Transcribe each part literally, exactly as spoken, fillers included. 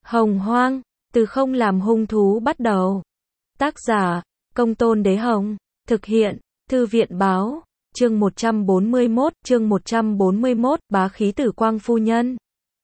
Hồng Hoang, từ không làm hung thú bắt đầu. Tác giả, Công Tôn Đế Hồng. Thực hiện, Thư viện Báo. Chương một trăm bốn mươi mốt, chương một trăm bốn mươi mốt, bá khí Tử Quang phu nhân.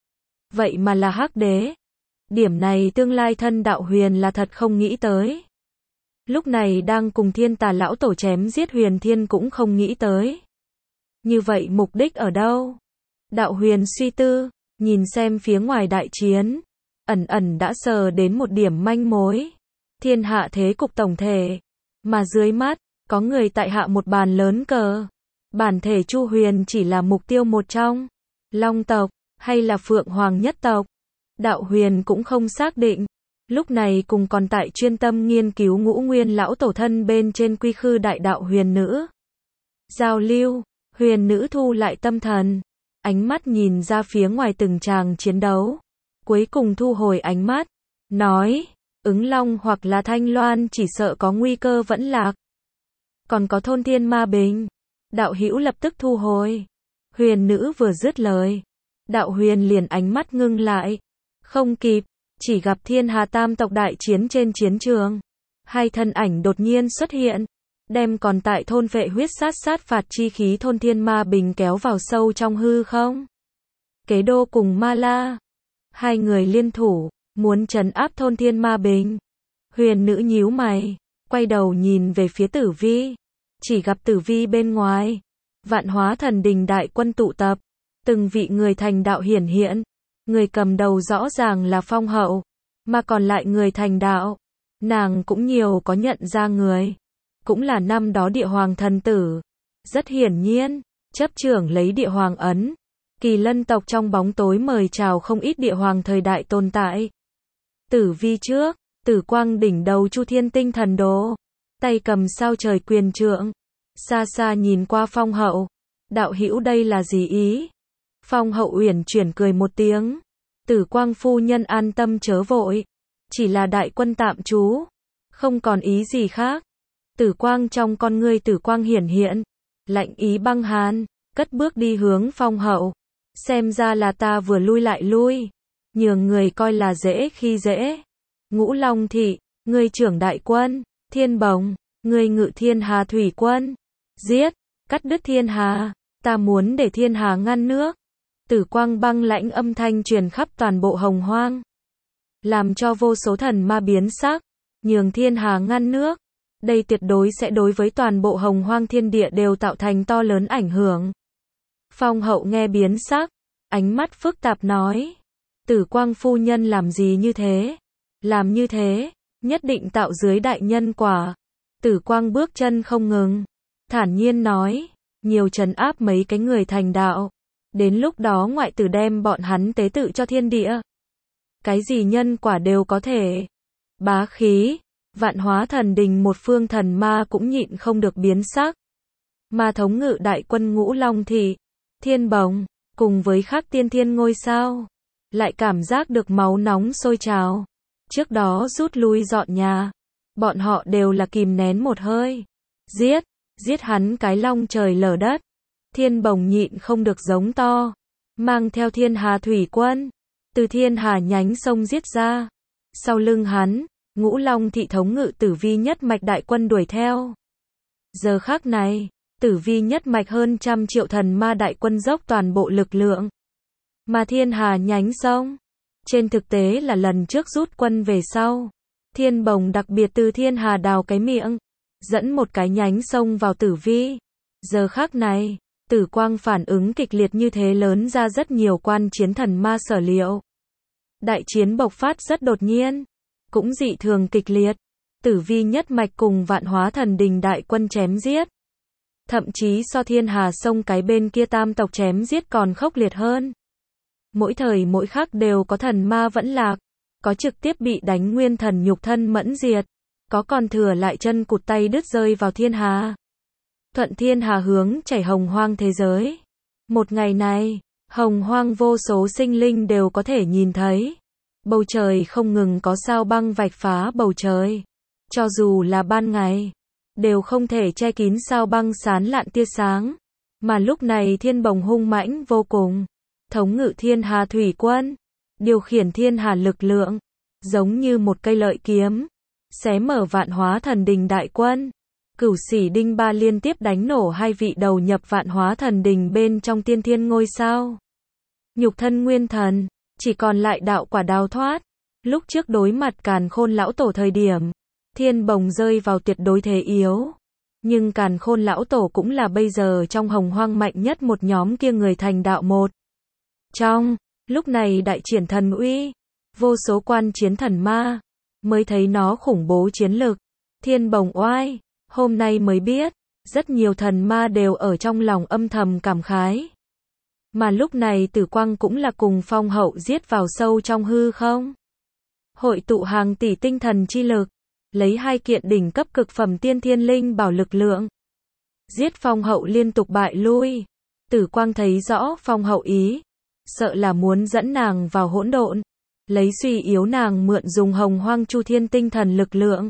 Vậy mà là Hắc Đế. Điểm này tương lai thân đạo Huyền là thật không nghĩ tới. Lúc này đang cùng Thiên Tà lão tổ chém giết Huyền Thiên cũng không nghĩ tới. Như vậy mục đích ở đâu? Đạo Huyền suy tư, nhìn xem phía ngoài đại chiến, ẩn ẩn đã sờ đến một điểm manh mối. Thiên hạ thế cục tổng thể, mà dưới mắt, có người tại hạ một bàn lớn cờ. Bản thể Chu Huyền chỉ là mục tiêu một trong. Long tộc, hay là Phượng Hoàng nhất tộc? Đạo Huyền cũng không xác định. Lúc này cùng còn tại chuyên tâm nghiên cứu Ngũ Nguyên lão tổ thân bên trên Quy Khư đại đạo Huyền nữ. Giao lưu, Huyền nữ thu lại tâm thần, ánh mắt nhìn ra phía ngoài từng tràng chiến đấu. Cuối cùng thu hồi ánh mắt, nói, Ứng Long hoặc là Thanh Loan chỉ sợ có nguy cơ vẫn lạc. Còn có thôn Thiên Ma Bình. Đạo hữu lập tức thu hồi. Huyền nữ vừa dứt lời, đạo Huyền liền ánh mắt ngưng lại. Không kịp, chỉ gặp Thiên Hà tam tộc đại chiến trên chiến trường. Hai thân ảnh đột nhiên xuất hiện, đem còn tại thôn vệ huyết sát sát phạt chi khí thôn Thiên Ma Bình kéo vào sâu trong hư không. Kế Đô cùng Ma La, hai người liên thủ, muốn trấn áp thôn Thiên Ma Bình. Huyền nữ nhíu mày, quay đầu nhìn về phía Tử Vi. Chỉ gặp Tử Vi bên ngoài, Vạn Hóa Thần Đình đại quân tụ tập, từng vị người thành đạo hiển hiện. Người cầm đầu rõ ràng là Phong Hậu, mà còn lại người thành đạo, nàng cũng nhiều có nhận ra người. Cũng là năm đó Địa Hoàng thần tử. Rất hiển nhiên, chấp trưởng lấy Địa Hoàng ấn. Kỳ Lân tộc trong bóng tối mời chào không ít Địa Hoàng thời đại tồn tại. Tử Vi trước, Tử Quang đỉnh đầu Chu Thiên Tinh thần đồ, tay cầm sao trời quyền trượng, xa xa nhìn qua Phong Hậu. Đạo hữu đây là gì ý? Phong Hậu uyển chuyển cười một tiếng. Tử Quang phu nhân an tâm chớ vội, chỉ là đại quân tạm trú, không còn ý gì khác. Tử Quang trong con ngươi Tử Quang hiển hiện, lạnh ý băng hàn, cất bước đi hướng Phong Hậu. Xem ra là ta vừa lui lại lui, nhường người coi là dễ khi dễ. Ngũ Long thị, ngươi trưởng đại quân. Thiên Bồng, ngươi ngự Thiên Hà thủy quân. Giết, cắt đứt Thiên Hà, ta muốn để Thiên Hà ngăn nước. Tử Quang băng lãnh âm thanh truyền khắp toàn bộ Hồng Hoang, làm cho vô số thần ma biến sắc. Nhường Thiên Hà ngăn nước, đây tuyệt đối sẽ đối với toàn bộ Hồng Hoang thiên địa đều tạo thành to lớn ảnh hưởng. Phong Hậu nghe biến sắc, ánh mắt phức tạp nói, Tử Quang phu nhân làm gì như thế? Làm như thế, nhất định tạo dưới đại nhân quả. Tử Quang bước chân không ngừng, thản nhiên nói, nhiều trấn áp mấy cái người thành đạo. Đến lúc đó ngoại tử đem bọn hắn tế tự cho thiên địa. Cái gì nhân quả đều có thể. Bá khí, Vạn Hóa Thần Đình một phương thần ma cũng nhịn không được biến sắc. Ma thống ngự đại quân Ngũ Long thị, Thiên Bồng, cùng với khác tiên thiên ngôi sao, lại cảm giác được máu nóng sôi trào. Trước đó rút lui dọn nhà, bọn họ đều là kìm nén một hơi. Giết, giết hắn cái long trời lở đất. Thiên Bồng nhịn không được giống to, mang theo Thiên Hà thủy quân, từ Thiên Hà nhánh sông giết ra. Sau lưng hắn, Ngũ Long thị thống ngự Tử Vi nhất mạch đại quân đuổi theo. Giờ khắc này, Tử Vi nhất mạch hơn trăm triệu thần ma đại quân dốc toàn bộ lực lượng. Mà Thiên Hà nhánh sông, trên thực tế là lần trước rút quân về sau. Thiên Bồng đặc biệt từ Thiên Hà đào cái miệng, dẫn một cái nhánh sông vào Tử Vi. Giờ khắc này, Tử Quang phản ứng kịch liệt như thế lớn ra rất nhiều quan chiến thần ma sở liệu. Đại chiến bộc phát rất đột nhiên, cũng dị thường kịch liệt. Tử Vi nhất mạch cùng Vạn Hóa Thần Đình đại quân chém giết. Thậm chí so Thiên Hà sông cái bên kia tam tộc chém giết còn khốc liệt hơn. Mỗi thời mỗi khắc đều có thần ma vẫn lạc, có trực tiếp bị đánh nguyên thần nhục thân mẫn diệt, có còn thừa lại chân cụt tay đứt rơi vào Thiên Hà. Thuận Thiên Hà hướng chảy Hồng Hoang thế giới. Một ngày này, Hồng Hoang vô số sinh linh đều có thể nhìn thấy. Bầu trời không ngừng có sao băng vạch phá bầu trời. Cho dù là ban ngày, đều không thể che kín sao băng sán lạn tia sáng. Mà lúc này Thiên Bồng hung mãnh vô cùng, thống ngự Thiên Hà thủy quân, điều khiển thiên hà lực lượng, giống như một cây lợi kiếm, xé mở vạn hóa thần đình đại quân. Cửu Sĩ Đinh Ba liên tiếp đánh nổ hai vị đầu nhập vạn hóa thần đình bên trong tiên thiên ngôi sao. Nhục thân nguyên thần, chỉ còn lại đạo quả đào thoát. Lúc trước đối mặt Càn Khôn lão tổ thời điểm, Thiên Bồng rơi vào tuyệt đối thế yếu. Nhưng Càn Khôn lão tổ cũng là bây giờ trong hồng hoang mạnh nhất một nhóm kia người thành đạo một. Trong, lúc này đại triển thần uy, vô số quan chiến thần ma, mới thấy nó khủng bố chiến lực. Thiên Bồng oai, hôm nay mới biết, rất nhiều thần ma đều ở trong lòng âm thầm cảm khái. Mà lúc này Tử Quang cũng là cùng Phong Hậu giết vào sâu trong hư không. Hội tụ hàng tỷ tinh thần chi lực, lấy hai kiện đỉnh cấp cực phẩm tiên thiên linh bảo lực lượng. Giết Phong Hậu liên tục bại lui. Tử Quang thấy rõ Phong Hậu ý, sợ là muốn dẫn nàng vào hỗn độn, lấy suy yếu nàng mượn dùng hồng hoang chu thiên tinh thần lực lượng.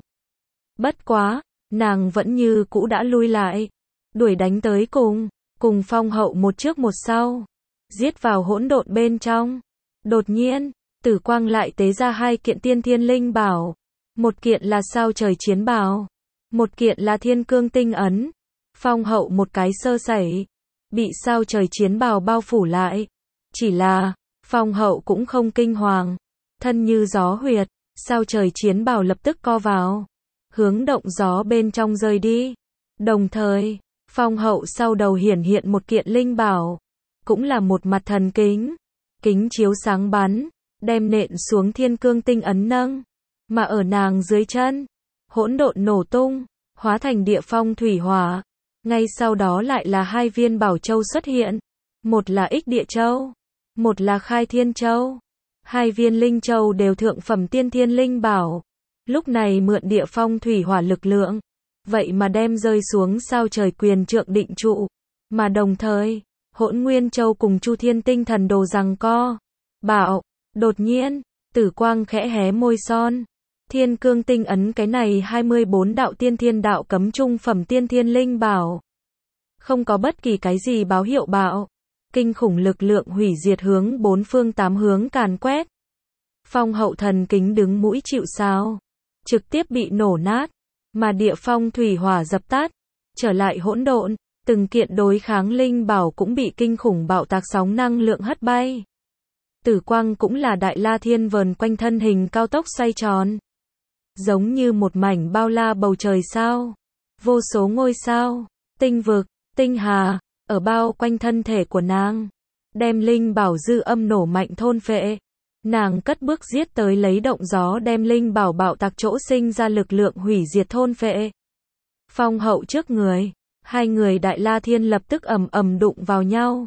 Bất quá, nàng vẫn như cũ đã lui lại, đuổi đánh tới cùng, cùng Phong Hậu một trước một sau, giết vào hỗn độn bên trong. Đột nhiên, Tử Quang lại tế ra hai kiện tiên thiên linh bảo, một kiện là sao trời chiến bào, một kiện là thiên cương tinh ấn. Phong Hậu một cái sơ sẩy, bị sao trời chiến bào bao phủ lại. Chỉ là, Phong Hậu cũng không kinh hoàng, thân như gió huyệt, sao trời chiến bào lập tức co vào, hướng động gió bên trong rơi đi. Đồng thời, Phong Hậu sau đầu hiển hiện một kiện linh bảo, cũng là một mặt thần kính, kính chiếu sáng bắn, đem nện xuống thiên cương tinh ấn nâng, mà ở nàng dưới chân, hỗn độn nổ tung, hóa thành địa phong thủy hỏa. Ngay sau đó lại là hai viên bảo châu xuất hiện, một là Ích Địa Châu, một là Khai Thiên Châu. Hai viên linh châu đều thượng phẩm tiên thiên linh bảo, lúc này mượn địa phong thủy hỏa lực lượng, vậy mà đem rơi xuống sao trời quyền trượng định trụ, mà đồng thời, Hỗn Nguyên Châu cùng Chu Thiên Tinh Thần Đồ giằng co. Bảo, đột nhiên, Tử Quang khẽ hé môi son. Thiên cương tinh ấn cái này hai mươi bốn đạo tiên thiên đạo cấm trung phẩm tiên thiên linh bảo. Không có bất kỳ cái gì báo hiệu bạo. Kinh khủng lực lượng hủy diệt hướng bốn phương tám hướng càn quét. Phong Hậu thần kính đứng mũi chịu sào, trực tiếp bị nổ nát, mà địa phong thủy hỏa dập tắt, trở lại hỗn độn, từng kiện đối kháng linh bảo cũng bị kinh khủng bạo tạc sóng năng lượng hất bay. Tử Quang cũng là đại la thiên vờn quanh thân hình cao tốc xoay tròn, giống như một mảnh bao la bầu trời sao, vô số ngôi sao, tinh vực, tinh hà, ở bao quanh thân thể của nàng, đem linh bảo dư âm nổ mạnh thôn phệ. Nàng cất bước giết tới lấy động gió đem linh bảo bạo tạc chỗ sinh ra lực lượng hủy diệt thôn phệ. Phong Hậu trước người, hai người đại la thiên lập tức ầm ầm đụng vào nhau.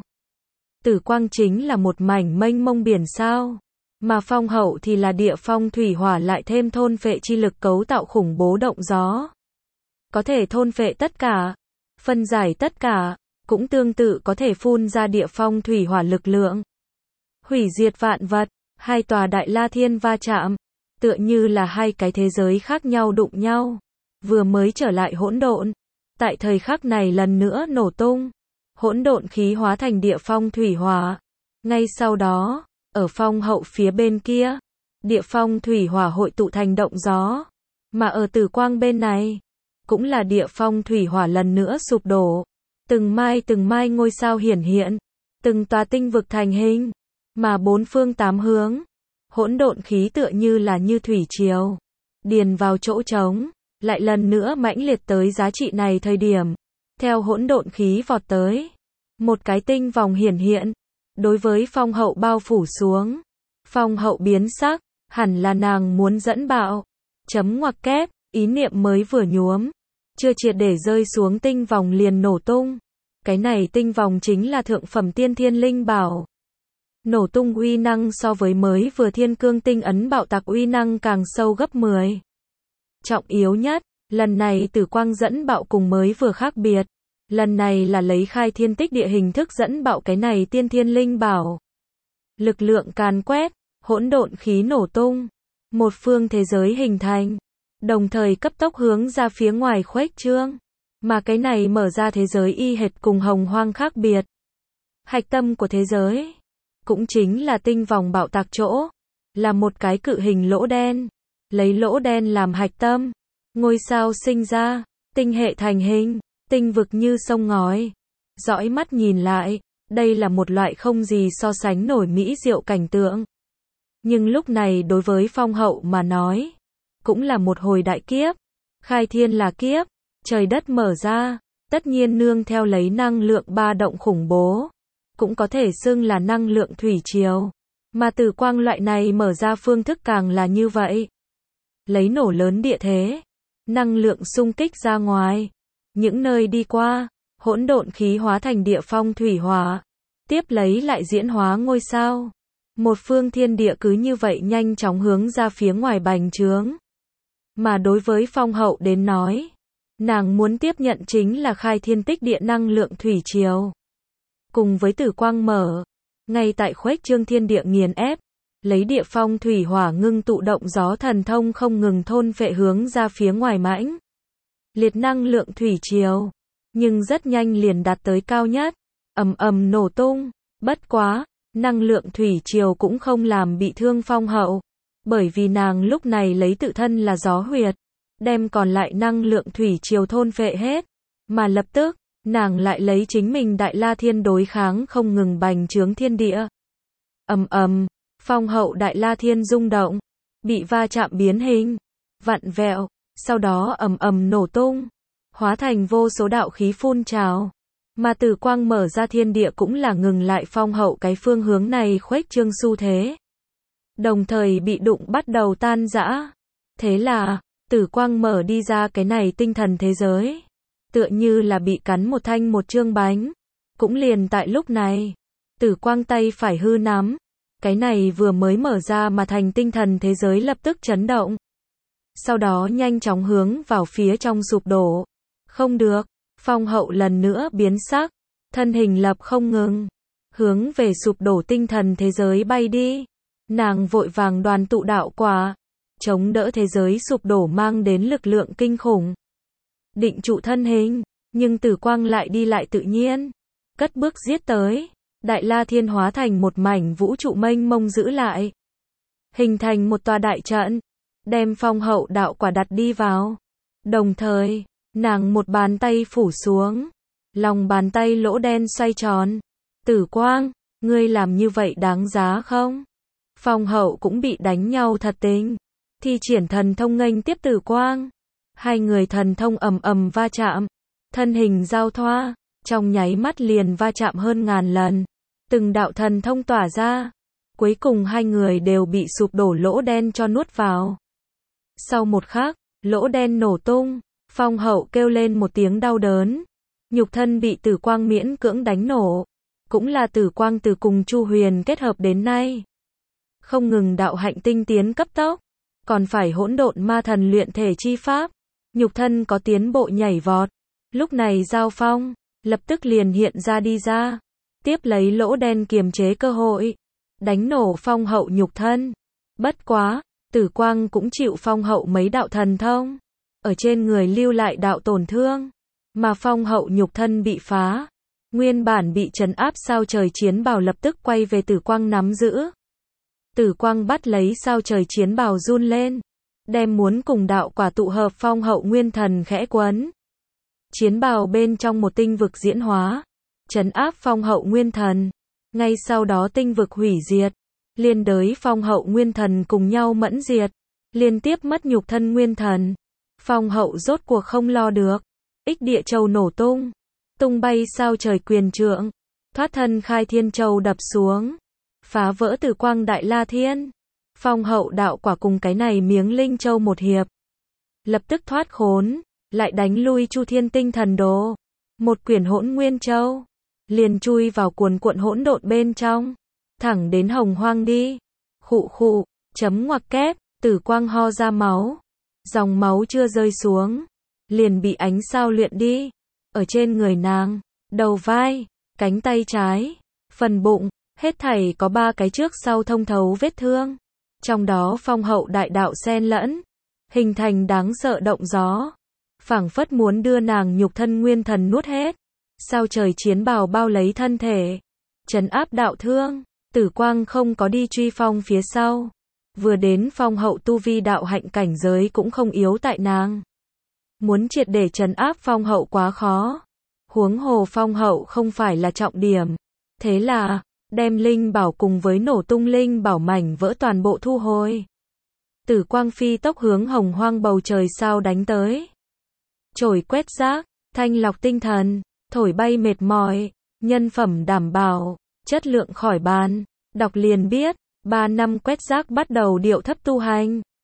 Tử Quang chính là một mảnh mênh mông biển sao, mà Phong Hậu thì là địa phong thủy hỏa lại thêm thôn phệ chi lực cấu tạo khủng bố động gió. Có thể thôn phệ tất cả, phân giải tất cả, cũng tương tự có thể phun ra địa phong thủy hỏa lực lượng. Hủy diệt vạn vật, hai tòa đại la thiên va chạm, tựa như là hai cái thế giới khác nhau đụng nhau, vừa mới trở lại hỗn độn, tại thời khắc này lần nữa nổ tung. Hỗn độn khí hóa thành địa phong thủy hỏa. Ngay sau đó, ở Phong Hậu phía bên kia, địa phong thủy hỏa hội tụ thành động gió, mà ở Tử Quang bên này, cũng là địa phong thủy hỏa lần nữa sụp đổ. Từng mai từng mai ngôi sao hiển hiện, từng tòa tinh vực thành hình, mà bốn phương tám hướng, hỗn độn khí tựa như là như thủy triều, điền vào chỗ trống, lại lần nữa mãnh liệt tới giá trị này thời điểm. Theo hỗn độn khí vọt tới, một cái tinh vòng hiển hiện, đối với Phong Hậu bao phủ xuống. Phong Hậu biến sắc, hẳn là nàng muốn dẫn bạo, chấm ngoặc kép, ý niệm mới vừa nhuốm, chưa triệt để rơi xuống tinh vòng liền nổ tung. Cái này tinh vòng chính là thượng phẩm tiên thiên linh bảo. Nổ tung uy năng so với mới vừa thiên cương tinh ấn bạo tạc uy năng càng sâu gấp mười. Trọng yếu nhất, lần này Tử Quang dẫn bạo cùng mới vừa khác biệt. Lần này là lấy khai thiên tích địa hình thức dẫn bạo cái này tiên thiên linh bảo. Lực lượng càn quét, hỗn độn khí nổ tung, một phương thế giới hình thành, đồng thời cấp tốc hướng ra phía ngoài khuếch trương. Mà cái này mở ra thế giới y hệt cùng hồng hoang khác biệt. Hạch tâm của thế giới, cũng chính là tinh vòng bạo tạc chỗ, là một cái cự hình lỗ đen. Lấy lỗ đen làm hạch tâm, ngôi sao sinh ra, tinh hệ thành hình, tinh vực như sông ngói. Dõi mắt nhìn lại, đây là một loại không gì so sánh nổi mỹ diệu cảnh tượng. Nhưng lúc này đối với Phong Hậu mà nói, cũng là một hồi đại kiếp. Khai thiên là kiếp, trời đất mở ra, tất nhiên nương theo lấy năng lượng ba động khủng bố, cũng có thể xưng là năng lượng thủy triều. Mà tử quang loại này mở ra phương thức càng là như vậy. Lấy nổ lớn địa thế, năng lượng xung kích ra ngoài, những nơi đi qua, hỗn độn khí hóa thành địa phong thủy hỏa, tiếp lấy lại diễn hóa ngôi sao. Một phương thiên địa cứ như vậy nhanh chóng hướng ra phía ngoài bành trướng. Mà đối với Phong Hậu đến nói, nàng muốn tiếp nhận chính là khai thiên tích địa năng lượng thủy triều. Cùng với tử quang mở, ngay tại khuếch trương thiên địa nghiền ép, lấy địa phong thủy hỏa ngưng tụ động gió thần thông không ngừng thôn phệ hướng ra phía ngoài mãnh liệt năng lượng thủy triều, nhưng rất nhanh liền đạt tới cao nhất, ầm ầm nổ tung. Bất quá, năng lượng thủy triều cũng không làm bị thương Phong Hậu, bởi vì nàng lúc này lấy tự thân là gió huyệt, đem còn lại năng lượng thủy triều thôn phệ hết, mà lập tức, nàng lại lấy chính mình Đại La Thiên đối kháng không ngừng bành trướng thiên địa. Ầm ầm, Phong Hậu Đại La Thiên rung động, bị va chạm biến hình, vặn vẹo, sau đó ầm ầm nổ tung, hóa thành vô số đạo khí phun trào. Mà tử quang mở ra thiên địa cũng là ngừng lại Phong Hậu cái phương hướng này khuếch trương xu thế. Đồng thời bị đụng bắt đầu tan rã. Thế là, tử quang mở đi ra cái này tinh thần thế giới. Tựa như là bị cắn một thanh một chương bánh. Cũng liền tại lúc này, tử quang tay phải hư nắm. Cái này vừa mới mở ra mà thành tinh thần thế giới lập tức chấn động. Sau đó nhanh chóng hướng vào phía trong sụp đổ. Không được, Phong Hậu lần nữa biến sắc, thân hình lập không ngừng, hướng về sụp đổ tinh thần thế giới bay đi. Nàng vội vàng đoàn tụ đạo quả, chống đỡ thế giới sụp đổ mang đến lực lượng kinh khủng. Định trụ thân hình, nhưng tử quang lại đi lại tự nhiên, cất bước giết tới. Đại La Thiên hóa thành một mảnh vũ trụ mênh mông giữ lại, hình thành một tòa đại trận, đem Phong Hậu đạo quả đặt đi vào. Đồng thời, nàng một bàn tay phủ xuống, lòng bàn tay lỗ đen xoay tròn. Tử quang, ngươi làm như vậy đáng giá không? Phong Hậu cũng bị đánh nhau thật tình, thi triển thần thông nghênh tiếp tử quang. Hai người thần thông ầm ầm va chạm, thân hình giao thoa, trong nháy mắt liền va chạm hơn ngàn lần. Từng đạo thần thông tỏa ra, cuối cùng hai người đều bị sụp đổ lỗ đen cho nuốt vào. Sau một khắc, lỗ đen nổ tung, Phong Hậu kêu lên một tiếng đau đớn, nhục thân bị tử quang miễn cưỡng đánh nổ, cũng là tử quang từ cùng Chu Huyền kết hợp đến nay. Không ngừng đạo hạnh tinh tiến cấp tốc, còn phải hỗn độn ma thần luyện thể chi pháp, nhục thân có tiến bộ nhảy vọt. Lúc này giao phong, lập tức liền hiện ra đi ra, tiếp lấy lỗ đen kiềm chế cơ hội, đánh nổ Phong Hậu nhục thân. Bất quá, tử quang cũng chịu Phong Hậu mấy đạo thần thông, ở trên người lưu lại đạo tổn thương, mà Phong Hậu nhục thân bị phá, nguyên bản bị trấn áp sao trời chiến bào lập tức quay về tử quang nắm giữ. Tử quang bắt lấy sao trời chiến bào run lên, đem muốn cùng đạo quả tụ hợp Phong Hậu nguyên thần khẽ quấn. Chiến bào bên trong một tinh vực diễn hóa, trấn áp Phong Hậu nguyên thần, ngay sau đó tinh vực hủy diệt, liên đới Phong Hậu nguyên thần cùng nhau mẫn diệt, liên tiếp mất nhục thân nguyên thần. Phong Hậu rốt cuộc không lo được, ích địa châu nổ tung, tung bay sao trời quyền trượng, thoát thân khai thiên châu đập xuống, phá vỡ tử quang Đại La Thiên. Phong Hậu đạo quả cùng cái này miếng linh châu một hiệp, lập tức thoát khốn, lại đánh lui Chu Thiên tinh thần đồ, một quyển hỗn nguyên châu, liền chui vào cuồn cuộn hỗn độn bên trong, thẳng đến hồng hoang đi. Khụ khụ, chấm ngoặc kép, tử quang ho ra máu, dòng máu chưa rơi xuống, liền bị ánh sao luyện đi. Ở trên người nàng, đầu vai, cánh tay trái, phần bụng, hết thảy có ba cái trước sau thông thấu vết thương. Trong đó Phong Hậu đại đạo xen lẫn, hình thành đáng sợ động gió, phảng phất muốn đưa nàng nhục thân nguyên thần nuốt hết. Sao trời chiến bào bao lấy thân thể, trấn áp đạo thương. Tử quang không có đi truy Phong phía sau, Vừa đến phong hậu tu vi đạo hạnh cảnh giới cũng không yếu tại nàng. Muốn triệt để trấn áp phong hậu quá khó. Huống hồ phong hậu không phải là trọng điểm. Thế là, đem linh bảo cùng với nổ tung linh bảo mảnh vỡ toàn bộ thu hồi. Tử quang phi tốc hướng hồng hoang bầu trời sao đánh tới. Chổi quét rác, thanh lọc tinh thần, thổi bay mệt mỏi, nhân phẩm đảm bảo, chất lượng khỏi bàn. Đọc liền biết, ba năm quét rác bắt đầu điệu thấp tu hành.